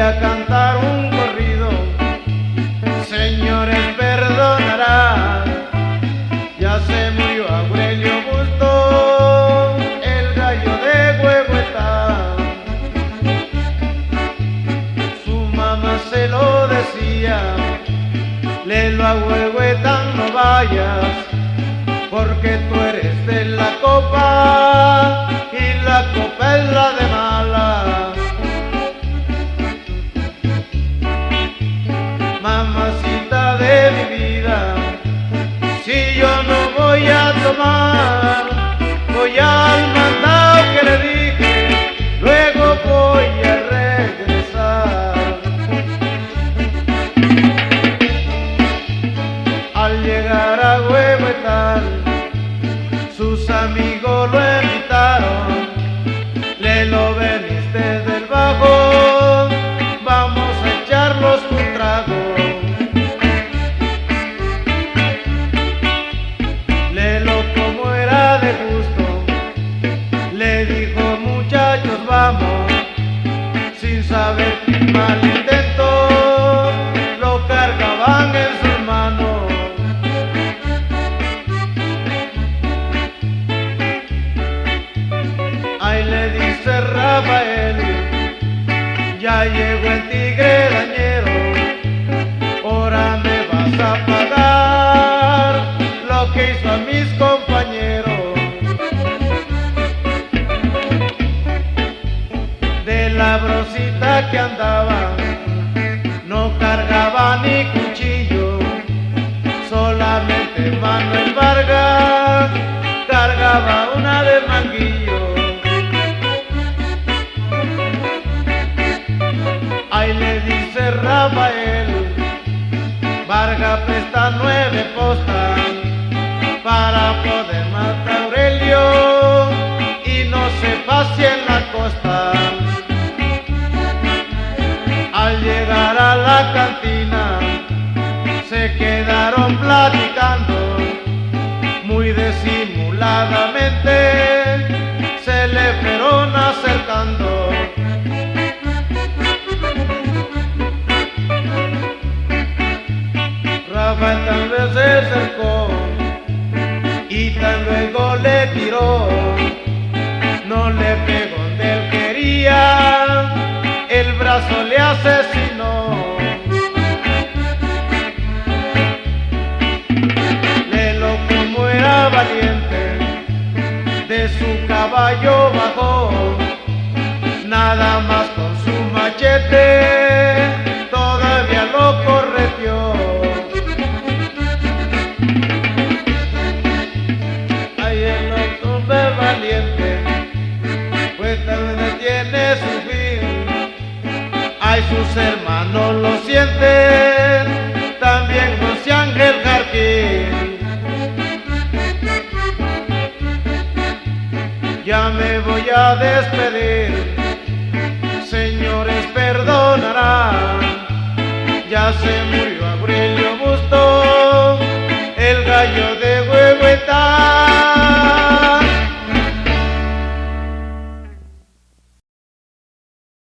a cantar un corrido. Señores, perdonarán, ya se murió Aurelio Busto, el gallo de Huehuetán. Su mamá se lo decía: Lelo, a Huehuetán no vayas, porque tú eres de la copa y la copa es la de mala. Mamacita de mi vida, si yo no voy a tomar, voy al mandado que le dije, luego voy a regresar. Al llegar a Huehuetán, sus amigos lo invitaron: Lelo, veniste del bajo, vamos a echarlos un trago. Lelo, como era de gusto, le dijo: muchachos, vamos, sin saber que el mal intento lo cargaban en sus manos. Ahí le dice Rafael: ya llegó el tigre dañero, ahora me vas a pagar lo que hizo a mis compañeros. De la brosita que andaba, no cargaba ni cuchillo, solamente Manuel Vargas cargaba una de manguillo. Ahí le dice Rafael: Vargas presta 9 postas para poder matar a Aurelio y no se pase en la costa. Al llegar a la cantina, se quedaron platicando, muy disimuladamente se le fueron acercando. Rafael tal vez se acercó y tan luego le tiró, no le pegó donde él quería, el brazo le asesinó. Lelo, como era valiente, de su caballo bajó, nada más con su machete todavía lo correteó. Ay, el hombre valiente, pues también tiene su fin. Ay, sus hermanos lo sienten, también José Ángel Jarquín. Ya me voy a despedir, señores, perdonarán, ya se murió